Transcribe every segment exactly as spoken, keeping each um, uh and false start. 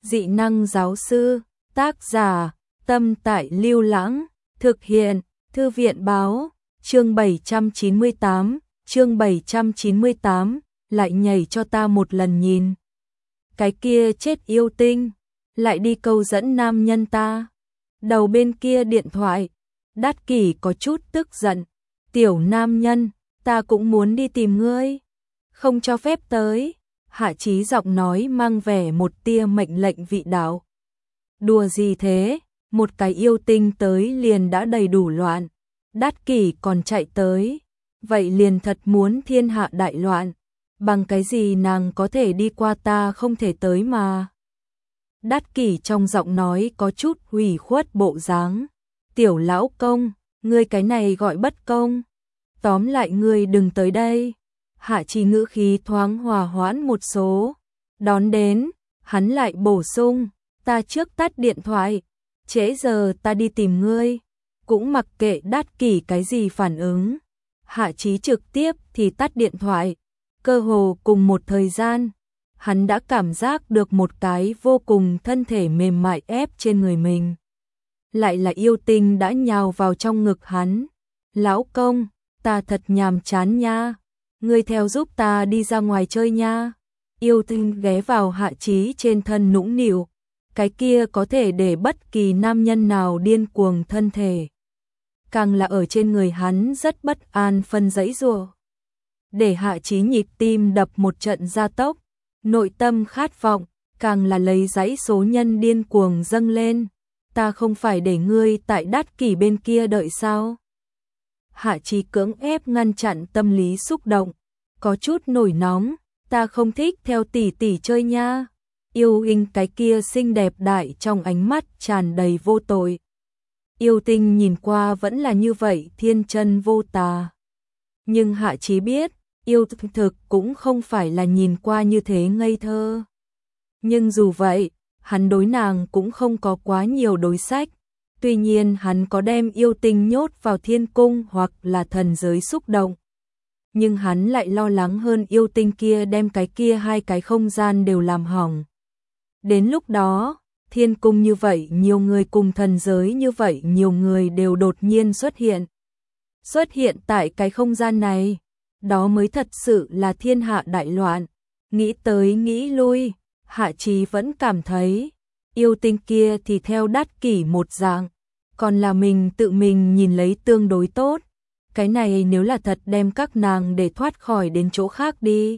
Dị năng giáo sư, tác giả, Tâm Tại Lưu Lãng, thực hiện, Thư viện báo, chương bảy trăm chín mươi tám, chương bảy trăm chín mươi tám, lại nhảy cho ta một lần nhìn. Cái kia chết yêu tinh, lại đi câu dẫn nam nhân ta. Đầu bên kia điện thoại, Đát Kỷ có chút tức giận, tiểu nam nhân, ta cũng muốn đi tìm ngươi, không cho phép tới. Hạ Chí giọng nói mang vẻ một tia mệnh lệnh vị đạo. Đùa gì thế, một cái yêu tinh tới liền đã đầy đủ loạn, Đát Kỷ còn chạy tới, vậy liền thật muốn thiên hạ đại loạn, bằng cái gì nàng có thể đi qua ta không thể tới mà. Đát Kỷ trong giọng nói có chút hủy khuất bộ dáng. Tiểu lão công, ngươi cái này gọi bất công. Tóm lại ngươi đừng tới đây. Hạ Chí ngữ khí thoáng hòa hoãn một số. Đón đến, hắn lại bổ sung, ta trước tắt điện thoại, trễ giờ ta đi tìm ngươi. Cũng mặc kệ Đát Kỷ cái gì phản ứng. Hạ Chí trực tiếp thì tắt điện thoại. Cơ hồ cùng một thời gian, hắn đã cảm giác được một cái vô cùng thân thể mềm mại ép trên người mình. Lại là yêu tinh đã nhào vào trong ngực hắn. Lão công, ta thật nhàm chán nha, ngươi theo giúp ta đi ra ngoài chơi nha. Yêu tinh ghé vào Hạ Chí trên thân nũng nịu, cái kia có thể để bất kỳ nam nhân nào điên cuồng thân thể. Càng là ở trên người hắn rất bất an phân giãy giụa. Để Hạ Chí nhịp tim đập một trận gia tốc, nội tâm khát vọng, càng là lấy dãy số nhân điên cuồng dâng lên. Ta không phải để ngươi tại Đát Kỷ bên kia đợi sao? Hạ Chí cưỡng ép ngăn chặn tâm lý xúc động, có chút nổi nóng, ta không thích theo tỷ tỷ chơi nha. Yêu Tinh cái kia xinh đẹp đại trong ánh mắt tràn đầy vô tội. Yêu tinh nhìn qua vẫn là như vậy thiên chân vô tà. Nhưng Hạ Chí biết, yêu thực cũng không phải là nhìn qua như thế ngây thơ. Nhưng dù vậy, hắn đối nàng cũng không có quá nhiều đối sách. Tuy nhiên hắn có đem yêu tinh nhốt vào thiên cung hoặc là thần giới xúc động. Nhưng hắn lại lo lắng hơn yêu tinh kia đem cái kia hai cái không gian đều làm hỏng. Đến lúc đó, thiên cung như vậy nhiều người cùng thần giới như vậy nhiều người đều đột nhiên xuất hiện. Xuất hiện tại cái không gian này, đó mới thật sự là thiên hạ đại loạn. Nghĩ tới nghĩ lui, Hạ Chí vẫn cảm thấy, yêu tinh kia thì theo Đát Kỷ một dạng, còn là mình tự mình nhìn lấy tương đối tốt. Cái này nếu là thật đem các nàng để thoát khỏi đến chỗ khác đi.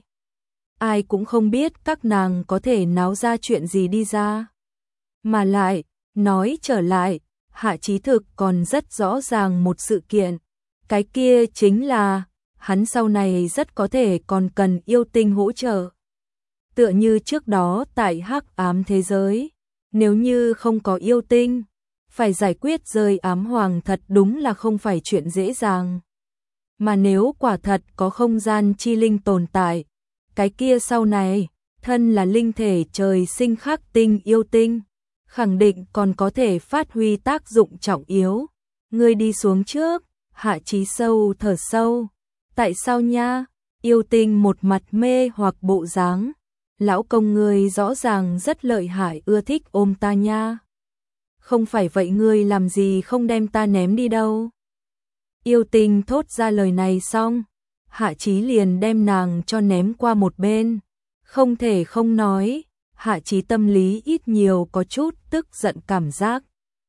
Ai cũng không biết các nàng có thể náo ra chuyện gì đi ra. Mà lại, nói trở lại, Hạ Chí thực còn rất rõ ràng một sự kiện. Cái kia chính là, hắn sau này rất có thể còn cần yêu tinh hỗ trợ. Tựa như trước đó tại hắc ám thế giới, nếu như không có yêu tinh, phải giải quyết rơi ám hoàng thật đúng là không phải chuyện dễ dàng. Mà nếu quả thật có không gian chi linh tồn tại, cái kia sau này, thân là linh thể trời sinh khắc tinh yêu tinh, khẳng định còn có thể phát huy tác dụng trọng yếu. Ngươi đi xuống trước. Hạ Chí sâu thở sâu. Tại sao nha? Yêu tinh một mặt mê hoặc bộ dáng. Lão công ngươi rõ ràng rất lợi hại, ưa thích ôm ta nha. Không phải vậy ngươi làm gì không đem ta ném đi đâu? Yêu tinh thốt ra lời này xong, Hạ Chí liền đem nàng cho ném qua một bên. Không thể không nói, Hạ Chí tâm lý ít nhiều có chút tức giận cảm giác.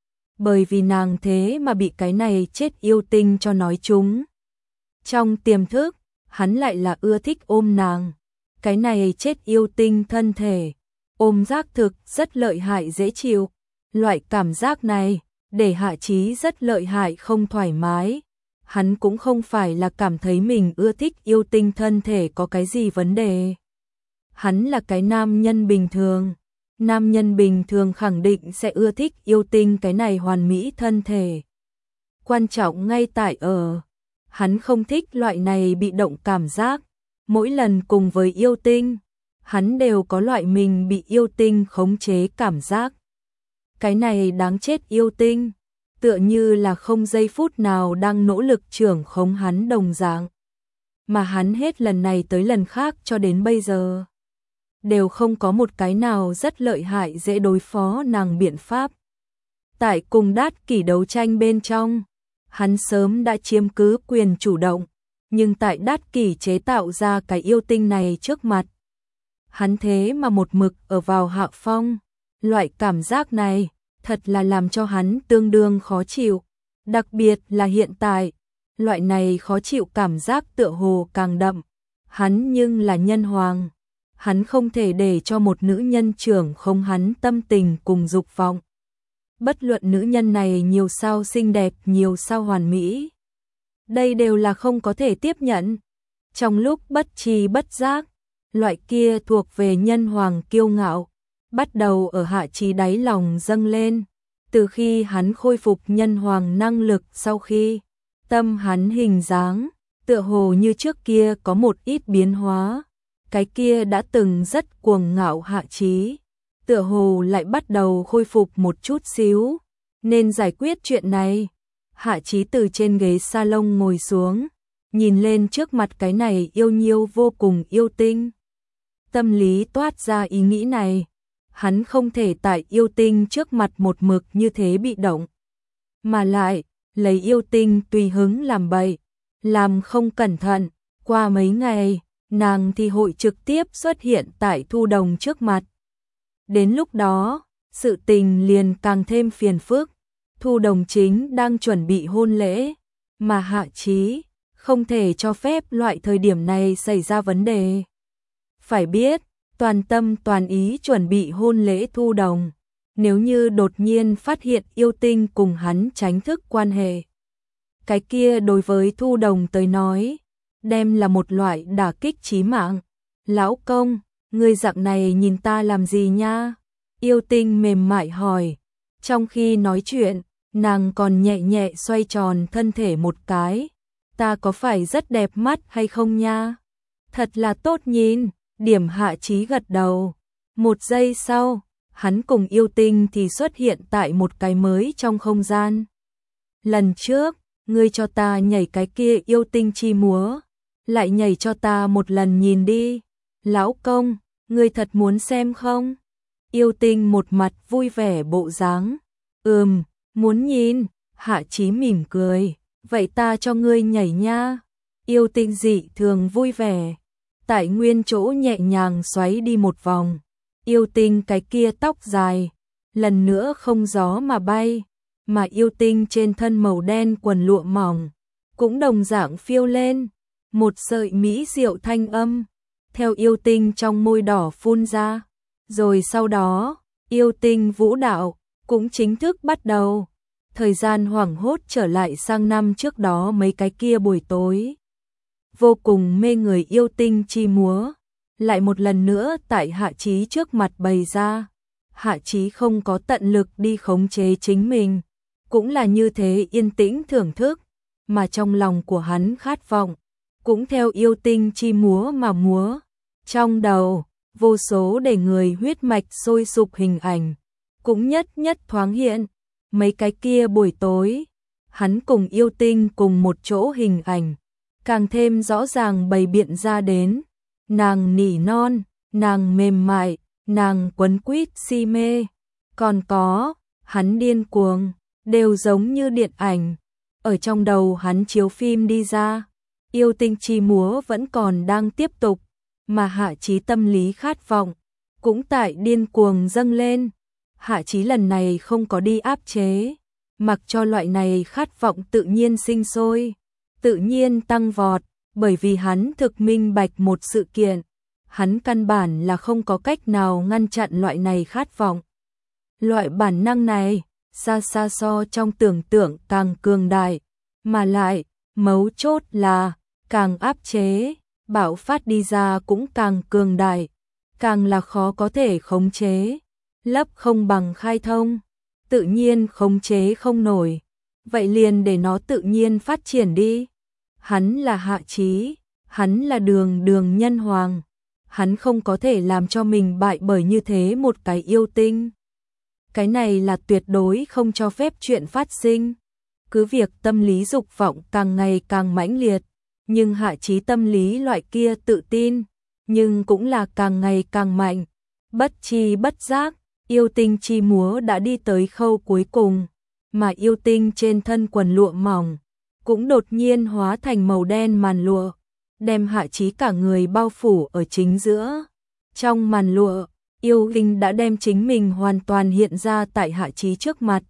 Bởi vì nàng thế mà bị cái này chết yêu tinh cho nói trúng. Trong tiềm thức, hắn lại là ưa thích ôm nàng. Cái này chết yêu tinh thân thể, ôm giác thực rất lợi hại dễ chịu. Loại cảm giác này, để Hạ Chí rất lợi hại không thoải mái. Hắn cũng không phải là cảm thấy mình ưa thích yêu tinh thân thể có cái gì vấn đề. Hắn là cái nam nhân bình thường. Nam nhân bình thường khẳng định sẽ ưa thích yêu tinh cái này hoàn mỹ thân thể. Quan trọng ngay tại ở, hắn không thích loại này bị động cảm giác. Mỗi lần cùng với yêu tinh, hắn đều có loại mình bị yêu tinh khống chế cảm giác. Cái này đáng chết yêu tinh, tựa như là không giây phút nào đang nỗ lực trưởng khống hắn đồng dạng. Mà hắn hết lần này tới lần khác cho đến bây giờ, đều không có một cái nào rất lợi hại dễ đối phó nàng biện pháp. Tại cùng Đát Kỷ đấu tranh bên trong, hắn sớm đã chiếm cứ quyền chủ động, nhưng tại Đát Kỷ chế tạo ra cái yêu tinh này trước mặt, hắn thế mà một mực ở vào hạ phong. Loại cảm giác này thật là làm cho hắn tương đương khó chịu, đặc biệt là hiện tại, loại này khó chịu cảm giác tựa hồ càng đậm. Hắn nhưng là nhân hoàng, hắn không thể để cho một nữ nhân trưởng không hắn tâm tình cùng dục vọng. Bất luận nữ nhân này nhiều sao xinh đẹp, nhiều sao hoàn mỹ, đây đều là không có thể tiếp nhận. Trong lúc bất tri bất giác, loại kia thuộc về nhân hoàng kiêu ngạo bắt đầu ở Hạ Chí đáy lòng dâng lên. Từ khi hắn khôi phục nhân hoàng năng lực sau khi, tâm hắn hình dáng tựa hồ như trước kia có một ít biến hóa. Cái kia đã từng rất cuồng ngạo Hạ Chí, tựa hồ lại bắt đầu khôi phục một chút xíu. Nên giải quyết chuyện này. Hạ Chí từ trên ghế salon ngồi xuống, nhìn lên trước mặt cái này yêu nhiêu vô cùng yêu tinh. Tâm lý toát ra ý nghĩ này, hắn không thể tại yêu tinh trước mặt một mực như thế bị động, mà lại lấy yêu tinh tùy hứng làm bậy, làm không cẩn thận, qua mấy ngày, nàng thì hội trực tiếp xuất hiện tại Thu Đồng trước mặt. Đến lúc đó, sự tình liền càng thêm phiền phức. Thu Đồng chính đang chuẩn bị hôn lễ, mà Hạ Chí không thể cho phép loại thời điểm này xảy ra vấn đề. Phải biết, toàn tâm toàn ý chuẩn bị hôn lễ Thu Đồng, nếu như đột nhiên phát hiện yêu tinh cùng hắn tránh thức quan hệ, cái kia đối với Thu Đồng tới nói, đem là một loại đả kích chí mạng. Lão công, ngươi dạng này nhìn ta làm gì nha? Yêu tinh mềm mại hỏi. Trong khi nói chuyện, nàng còn nhẹ nhẹ xoay tròn thân thể một cái. Ta có phải rất đẹp mắt hay không nha? Thật là tốt nhìn. Điểm Hạ Chí gật đầu. Một giây sau, hắn cùng yêu tinh thì xuất hiện tại một cái mới trong không gian. Lần trước, ngươi cho ta nhảy cái kia yêu tinh chi múa, lại nhảy cho ta một lần nhìn đi. Lão công, ngươi thật muốn xem không? Yêu tinh một mặt vui vẻ bộ dáng. Ừm, muốn nhìn. Hạ Chí mỉm cười. Vậy ta cho ngươi nhảy nha. Yêu tinh dị thường vui vẻ, tại nguyên chỗ nhẹ nhàng xoáy đi một vòng. Yêu tinh cái kia tóc dài, lần nữa không gió mà bay, mà yêu tinh trên thân màu đen quần lụa mỏng, cũng đồng dạng phiêu lên. Một sợi mỹ diệu thanh âm, theo yêu tinh trong môi đỏ phun ra. Rồi sau đó, yêu tinh vũ đạo, cũng chính thức bắt đầu. Thời gian hoảng hốt trở lại sang năm trước đó mấy cái kia buổi tối. Vô cùng mê người yêu tinh chi múa, lại một lần nữa tại Hạ Chí trước mặt bày ra. Hạ Chí không có tận lực đi khống chế chính mình, cũng là như thế yên tĩnh thưởng thức, mà trong lòng của hắn khát vọng, cũng theo yêu tinh chi múa mà múa. Trong đầu, vô số để người huyết mạch sôi sục hình ảnh, cũng nhất nhất thoáng hiện. Mấy cái kia buổi tối, hắn cùng yêu tinh cùng một chỗ hình ảnh, càng thêm rõ ràng bày biện ra đến. Nàng nỉ non, nàng mềm mại, nàng quấn quýt si mê, còn có, hắn điên cuồng, đều giống như điện ảnh. Ở trong đầu hắn chiếu phim đi ra, yêu tinh chi múa vẫn còn đang tiếp tục, mà Hạ Chí tâm lý khát vọng, cũng tại điên cuồng dâng lên. Hạ Chí lần này không có đi áp chế, mặc cho loại này khát vọng tự nhiên sinh sôi, tự nhiên tăng vọt, bởi vì hắn thực minh bạch một sự kiện, hắn căn bản là không có cách nào ngăn chặn loại này khát vọng. Loại bản năng này, xa xa so trong tưởng tượng càng cường đại, mà lại, mấu chốt là, càng áp chế, bạo phát đi ra cũng càng cường đại, càng là khó có thể khống chế. Lấp không bằng khai thông, tự nhiên khống chế không nổi, vậy liền để nó tự nhiên phát triển đi. Hắn là Hạ Chí, hắn là đường đường nhân hoàng, hắn không có thể làm cho mình bại bởi như thế một cái yêu tinh. Cái này là tuyệt đối không cho phép chuyện phát sinh. Cứ việc tâm lý dục vọng càng ngày càng mãnh liệt, nhưng Hạ Chí tâm lý loại kia tự tin, nhưng cũng là càng ngày càng mạnh. Bất chi bất giác, yêu tinh chi múa đã đi tới khâu cuối cùng, mà yêu tinh trên thân quần lụa mỏng cũng đột nhiên hóa thành màu đen màn lụa, đem Hạ Chí cả người bao phủ ở chính giữa. Trong màn lụa, yêu tinh đã đem chính mình hoàn toàn hiện ra tại Hạ Chí trước mặt.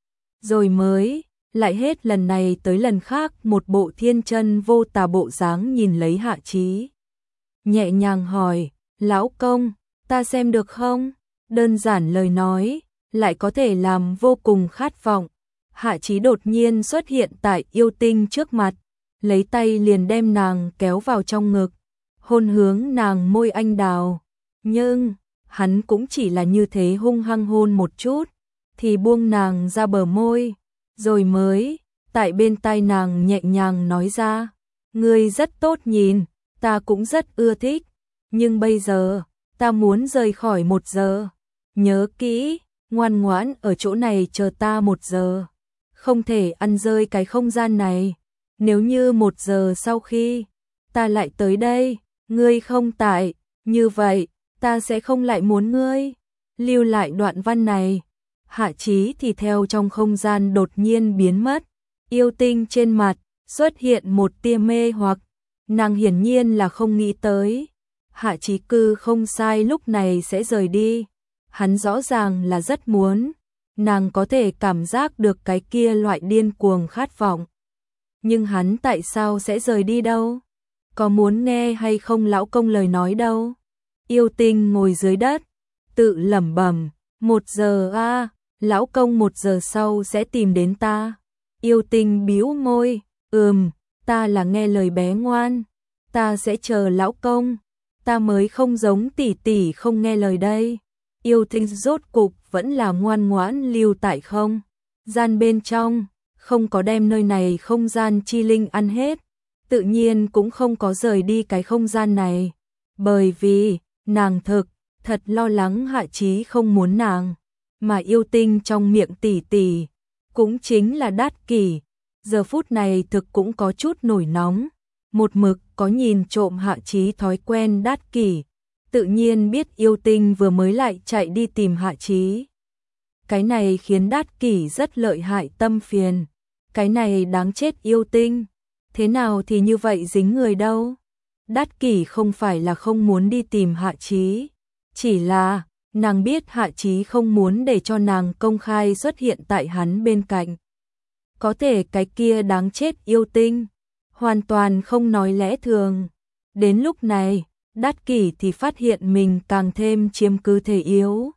Rồi mới, lại hết lần này tới lần khác một bộ thiên chân vô tà bộ dáng nhìn lấy Hạ Chí. Nhẹ nhàng hỏi, lão công, ta xem được không? Đơn giản lời nói, lại có thể làm vô cùng khát vọng. Hạ Chí đột nhiên xuất hiện tại yêu tinh trước mặt, lấy tay liền đem nàng kéo vào trong ngực, hôn hướng nàng môi anh đào. Nhưng, hắn cũng chỉ là như thế hung hăng hôn một chút, thì buông nàng ra bờ môi, rồi mới, tại bên tai nàng nhẹ nhàng nói ra, ngươi rất tốt nhìn, ta cũng rất ưa thích, nhưng bây giờ, ta muốn rời khỏi một giờ. Nhớ kỹ, ngoan ngoãn ở chỗ này chờ ta một giờ. Không thể ăn rơi cái không gian này. Nếu như một giờ sau khi ta lại tới đây, ngươi không tại, như vậy, ta sẽ không lại muốn ngươi. Lưu lại đoạn văn này. Hạ Chí thì theo trong không gian đột nhiên biến mất. Yêu tinh trên mặt, xuất hiện một tia mê hoặc. Nàng hiển nhiên là không nghĩ tới. Hạ Chí cư không sai lúc này sẽ rời đi. Hắn rõ ràng là rất muốn. Nàng có thể cảm giác được cái kia loại điên cuồng khát vọng. Nhưng hắn tại sao sẽ rời đi đâu? Có muốn nghe hay không lão công lời nói đâu? Yêu tinh ngồi dưới đất, tự lẩm bẩm, một giờ a, à, lão công một giờ sau sẽ tìm đến ta. Yêu tinh bĩu môi, ừm, ta là nghe lời bé ngoan, ta sẽ chờ lão công, ta mới không giống tỷ tỷ không nghe lời đây. Yêu tinh rốt cục vẫn là ngoan ngoãn lưu tại không gian bên trong, không có đem nơi này không gian chi linh ăn hết, tự nhiên cũng không có rời đi cái không gian này, bởi vì nàng thực thật lo lắng Hạ Chí không muốn nàng, mà yêu tinh trong miệng tỷ tỷ cũng chính là Đát Kỷ, giờ phút này thực cũng có chút nổi nóng, một mực có nhìn trộm Hạ Chí thói quen Đát Kỷ, tự nhiên biết yêu tinh vừa mới lại chạy đi tìm Hạ Chí. Cái này khiến Đát Kỷ rất lợi hại tâm phiền, cái này đáng chết yêu tinh, thế nào thì như vậy dính người đâu. Đát Kỷ không phải là không muốn đi tìm Hạ Chí, chỉ là nàng biết Hạ Chí không muốn để cho nàng công khai xuất hiện tại hắn bên cạnh. Có thể cái kia đáng chết yêu tinh, hoàn toàn không nói lẽ thường. Đến lúc này, Đát Kỷ thì phát hiện mình càng thêm chiếm cứ thể yếu.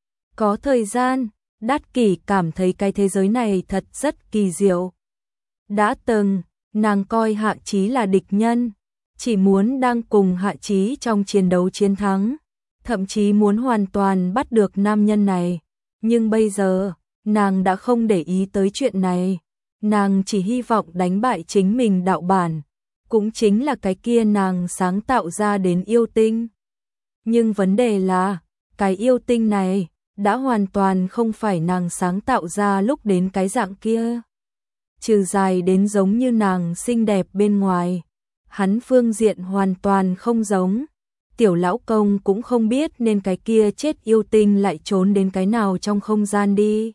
Có thời gian, Đát Kỷ cảm thấy cái thế giới này thật rất kỳ diệu. Đã từng, nàng coi Hạ Chí là địch nhân, chỉ muốn đang cùng Hạ Chí trong chiến đấu chiến thắng, thậm chí muốn hoàn toàn bắt được nam nhân này. Nhưng bây giờ, nàng đã không để ý tới chuyện này, nàng chỉ hy vọng đánh bại chính mình đạo bản, cũng chính là cái kia nàng sáng tạo ra đến yêu tinh. Nhưng vấn đề là, cái yêu tinh này đã hoàn toàn không phải nàng sáng tạo ra lúc đến cái dạng kia. Trừ dài đến giống như nàng xinh đẹp bên ngoài, hắn phương diện hoàn toàn không giống. Tiểu lão công cũng không biết nên cái kia chết yêu tinh lại trốn đến cái nào trong không gian đi.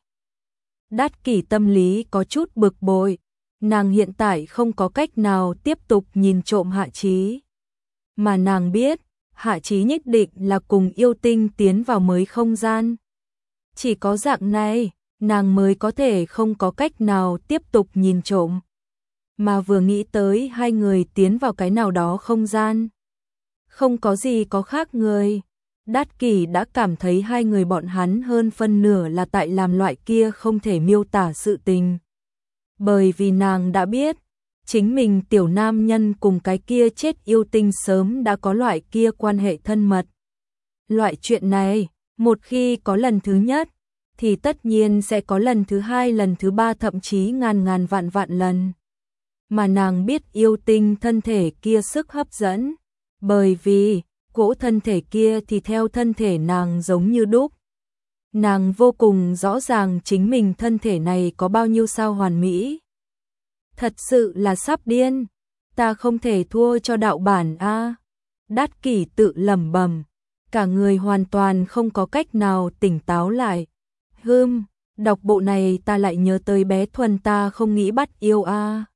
Đát Kỷ tâm lý có chút bực bội, nàng hiện tại không có cách nào tiếp tục nhìn trộm Hạ Chí. Mà nàng biết, Hạ Chí nhất định là cùng yêu tinh tiến vào mới không gian. Chỉ có dạng này, nàng mới có thể không có cách nào tiếp tục nhìn trộm. Mà vừa nghĩ tới hai người tiến vào cái nào đó không gian, không có gì có khác người. Đát Kỷ đã cảm thấy hai người bọn hắn hơn phân nửa là tại làm loại kia không thể miêu tả sự tình. Bởi vì nàng đã biết, chính mình tiểu nam nhân cùng cái kia chết yêu tinh sớm đã có loại kia quan hệ thân mật. Loại chuyện này, một khi có lần thứ nhất, thì tất nhiên sẽ có lần thứ hai, lần thứ ba, thậm chí ngàn ngàn vạn vạn lần. Mà nàng biết yêu tinh thân thể kia sức hấp dẫn, bởi vì cỗ thân thể kia thì theo thân thể nàng giống như đúc. Nàng vô cùng rõ ràng chính mình thân thể này có bao nhiêu sao hoàn mỹ. Thật sự là sắp điên, ta không thể thua cho đạo bản a. Đát Kỷ tự lẩm bẩm, cả người hoàn toàn không có cách nào tỉnh táo lại. Hừm, đọc bộ này ta lại nhớ tới bé Thuần ta không nghĩ bắt yêu a.